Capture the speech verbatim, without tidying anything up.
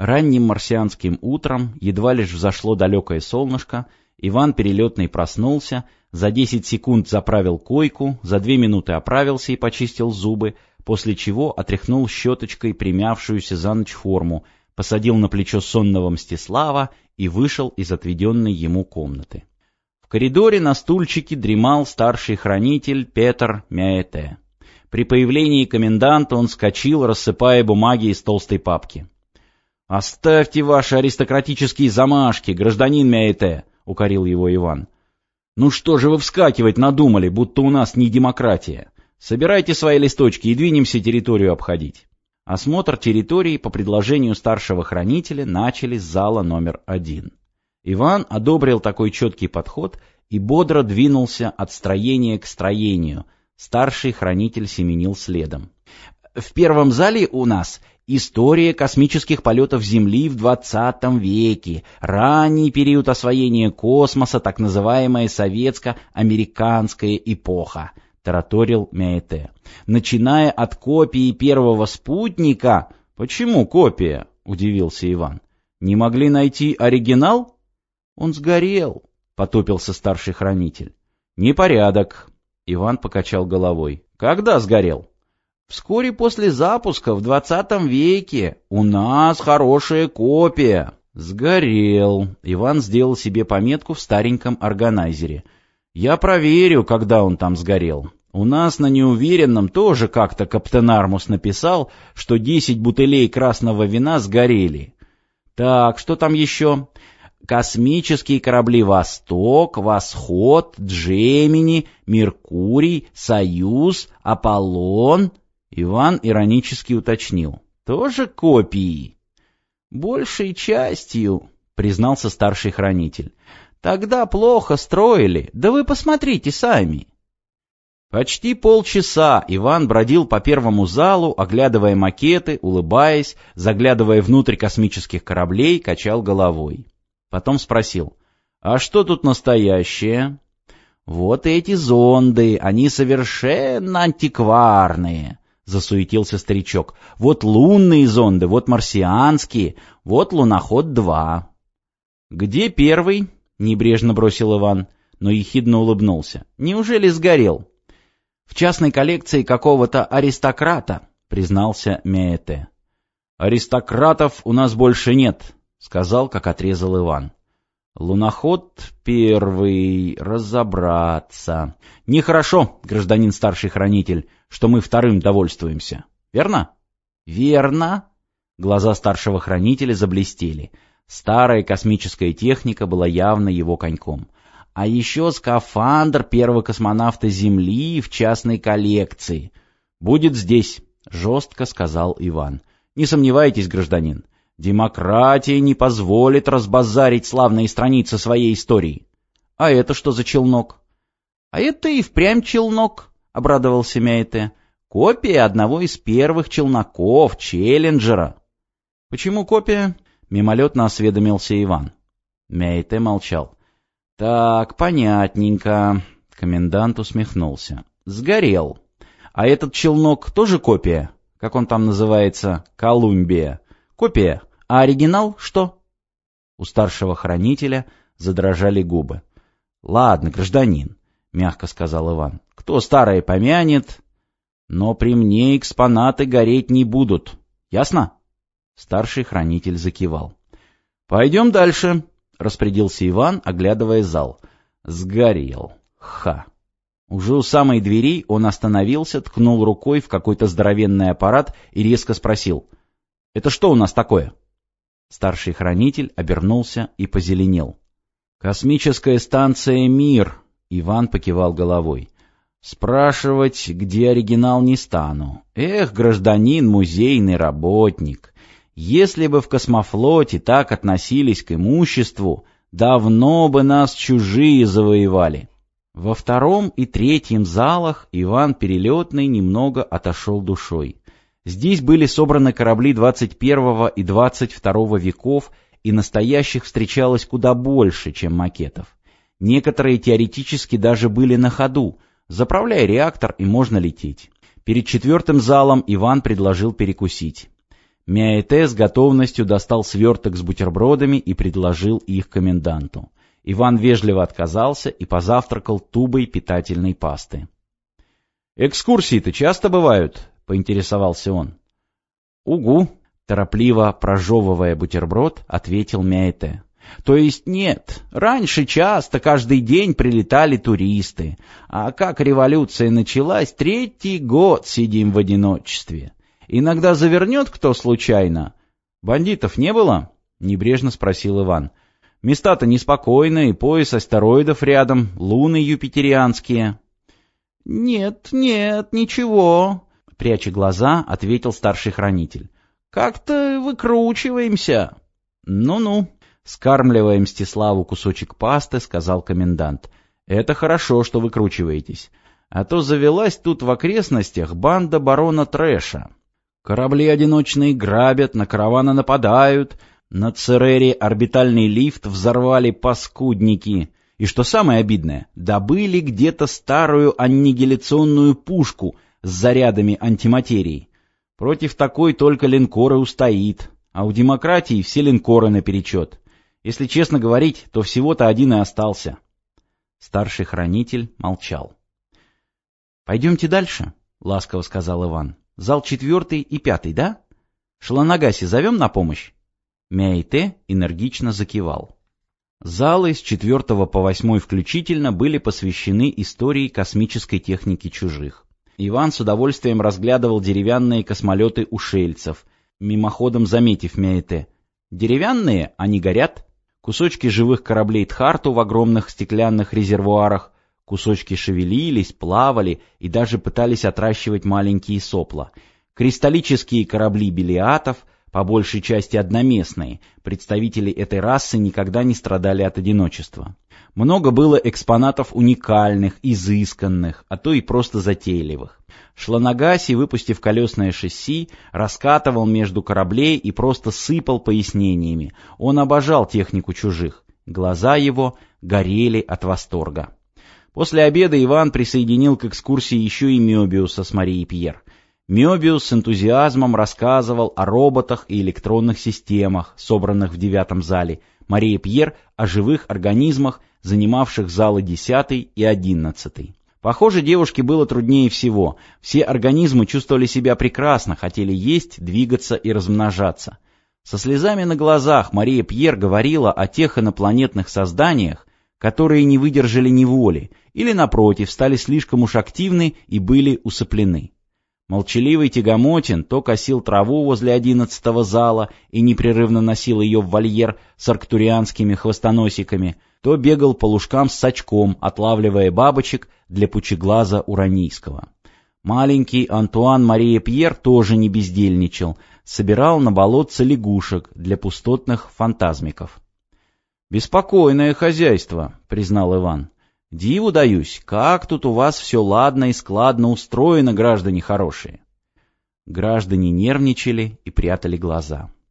Ранним марсианским утром, едва лишь взошло далекое солнышко, Иван Перелетный проснулся, за десять секунд заправил койку, за две минуты оправился и почистил зубы, после чего отряхнул щеточкой примявшуюся за ночь форму, посадил на плечо сонного Мстислава и вышел из отведенной ему комнаты. В коридоре на стульчике дремал старший хранитель Петр Мяэте. При появлении коменданта он вскочил, рассыпая бумаги из толстой папки. «Оставьте ваши аристократические замашки, гражданин Мяэте», — укорил его Иван. «Ну что же вы вскакивать надумали, будто у нас не демократия? Собирайте свои листочки и двинемся территорию обходить». Осмотр территории по предложению старшего хранителя начали с зала номер один. Иван одобрил такой четкий подход и бодро двинулся от строения к строению. Старший хранитель семенил следом. «В первом зале у нас история космических полетов Земли в двадцатом веке, ранний период освоения космоса, так называемая советско-американская эпоха», — тараторил Мяэте. «Начиная от копии первого спутника...» «Почему копия?» — удивился Иван. «Не могли найти оригинал?» «Он сгорел», — потупился старший хранитель. «Непорядок», — Иван покачал головой. «Когда сгорел?» «Вскоре после запуска, в двадцатом веке. У нас хорошая копия». «Сгорел». Иван сделал себе пометку в стареньком органайзере. «Я проверю, когда он там сгорел. У нас на неуверенном тоже как-то капитан Армус написал, что десять бутылей красного вина сгорели. Так, что там еще? Космические корабли «Восток», «Восход», «Джемини», «Меркурий», «Союз», «Аполлон». Иван иронически уточнил. «Тоже копии?» «Большей частью», — признался старший хранитель. «Тогда плохо строили, да вы посмотрите сами». Почти полчаса Иван бродил по первому залу, оглядывая макеты, улыбаясь, заглядывая внутрь космических кораблей, качал головой. Потом спросил: «А что тут настоящее?» «Вот эти зонды, они совершенно антикварные», — засуетился старичок. «Вот лунные зонды, вот марсианские, вот луноход-два». «Где первый?» — небрежно бросил Иван, но ехидно улыбнулся. «Неужели сгорел?» «В частной коллекции какого-то аристократа», — признался Мяэте. «Аристократов у нас больше нет», — сказал, как отрезал Иван. «Луноход первый, разобраться. Нехорошо, гражданин старший хранитель, что мы вторым довольствуемся. Верно?» «Верно». Глаза старшего хранителя заблестели. Старая космическая техника была явно его коньком. «А еще скафандр первого космонавта Земли в частной коллекции». «Будет здесь», — жестко сказал Иван. «Не сомневайтесь, гражданин. Демократия не позволит разбазарить славные страницы своей истории». «А это что за челнок?» «А это и впрямь челнок», — обрадовался Мяэте. «Копия одного из первых челноков, Челленджера». «Почему копия?» — мимолетно осведомился Иван. Мяэте молчал. «Так, понятненько». Комендант усмехнулся. «Сгорел. А этот челнок тоже копия? Как он там называется? Колумбия. Копия. А оригинал что?» У старшего хранителя задрожали губы. «Ладно, гражданин», — мягко сказал Иван. «Кто старое помянет, но при мне экспонаты гореть не будут. Ясно?» Старший хранитель закивал. «Пойдем дальше», — распорядился Иван, оглядывая зал. «Сгорел. Ха». Уже у самой двери он остановился, ткнул рукой в какой-то здоровенный аппарат и резко спросил: «Это что у нас такое?» Старший хранитель обернулся и позеленел. «Космическая станция «Мир», — Иван покивал головой. «Спрашивать, где оригинал, не стану. Эх, гражданин музейный работник, если бы в космофлоте так относились к имуществу, давно бы нас чужие завоевали». Во втором и третьем залах Иван Перелетный немного отошел душой. Здесь были собраны корабли двадцать первого и двадцать второго веков, и настоящих встречалось куда больше, чем макетов. Некоторые теоретически даже были на ходу. Заправляй реактор, и можно лететь. Перед четвертым залом Иван предложил перекусить. Мяэте с готовностью достал сверток с бутербродами и предложил их коменданту. Иван вежливо отказался и позавтракал тубой питательной пасты. «Экскурсии-то часто бывают?» — поинтересовался он. «Угу», — торопливо прожевывая бутерброд, ответил Мяэте. «То есть нет, раньше часто, каждый день прилетали туристы, а как революция началась, третий год сидим в одиночестве. Иногда завернет кто случайно». «Бандитов не было?» — небрежно спросил Иван. «Места-то неспокойные, пояс астероидов рядом, луны юпитерианские». «Нет, нет, ничего», — пряча глаза, ответил старший хранитель. «Как-то выкручиваемся». «Ну-ну», — скармливая Мстиславу кусочек пасты, сказал комендант. «Это хорошо, что выкручиваетесь. А то завелась тут в окрестностях банда барона Трэша. Корабли одиночные грабят, на караваны нападают, на Церере орбитальный лифт взорвали паскудники. И что самое обидное, добыли где-то старую аннигиляционную пушку с зарядами антиматерии. Против такой только линкор и устоит, а у демократии все линкоры наперечет. Если честно говорить, то всего-то один и остался». Старший хранитель молчал. «Пойдемте дальше», — ласково сказал Иван. «Зал четвертый и пятый, да? Шланагаси зовем на помощь?» Мяэте энергично закивал. Залы с четвертого по восьмой включительно были посвящены истории космической техники чужих. Иван с удовольствием разглядывал деревянные космолеты ушельцев, мимоходом заметив Мяэте. «Деревянные, они горят». Кусочки живых кораблей Тхарту в огромных стеклянных резервуарах, кусочки шевелились, плавали и даже пытались отращивать маленькие сопла. Кристаллические корабли белиатов, по большей части одноместные, представители этой расы никогда не страдали от одиночества. Много было экспонатов уникальных, изысканных, а то и просто затейливых. Шланагаси, выпустив колесное шасси, раскатывал между кораблей и просто сыпал пояснениями. Он обожал технику чужих. Глаза его горели от восторга. После обеда Иван присоединил к экскурсии еще и Мёбиуса с Марией Пьер. Мёбиус с энтузиазмом рассказывал о роботах и электронных системах, собранных в девятом зале, Мария Пьер о живых организмах, занимавших залы десятый и одиннадцатый. Похоже, девушке было труднее всего. Все организмы чувствовали себя прекрасно, хотели есть, двигаться и размножаться. Со слезами на глазах Мария Пьер говорила о тех инопланетных созданиях, которые не выдержали неволи, или, напротив, стали слишком уж активны и были усыплены. Молчаливый Тягомотин то косил траву возле одиннадцатого зала и непрерывно носил ее в вольер с арктурианскими хвостоносиками, то бегал по лужкам с сачком, отлавливая бабочек для пучеглаза Уранийского. Маленький Антуан Мария Пьер тоже не бездельничал, собирал на болотце лягушек для пустотных фантазмиков. «Беспокойное хозяйство», — признал Иван. «Диву даюсь, как тут у вас все ладно и складно устроено, граждане хорошие». Граждане нервничали и прятали глаза.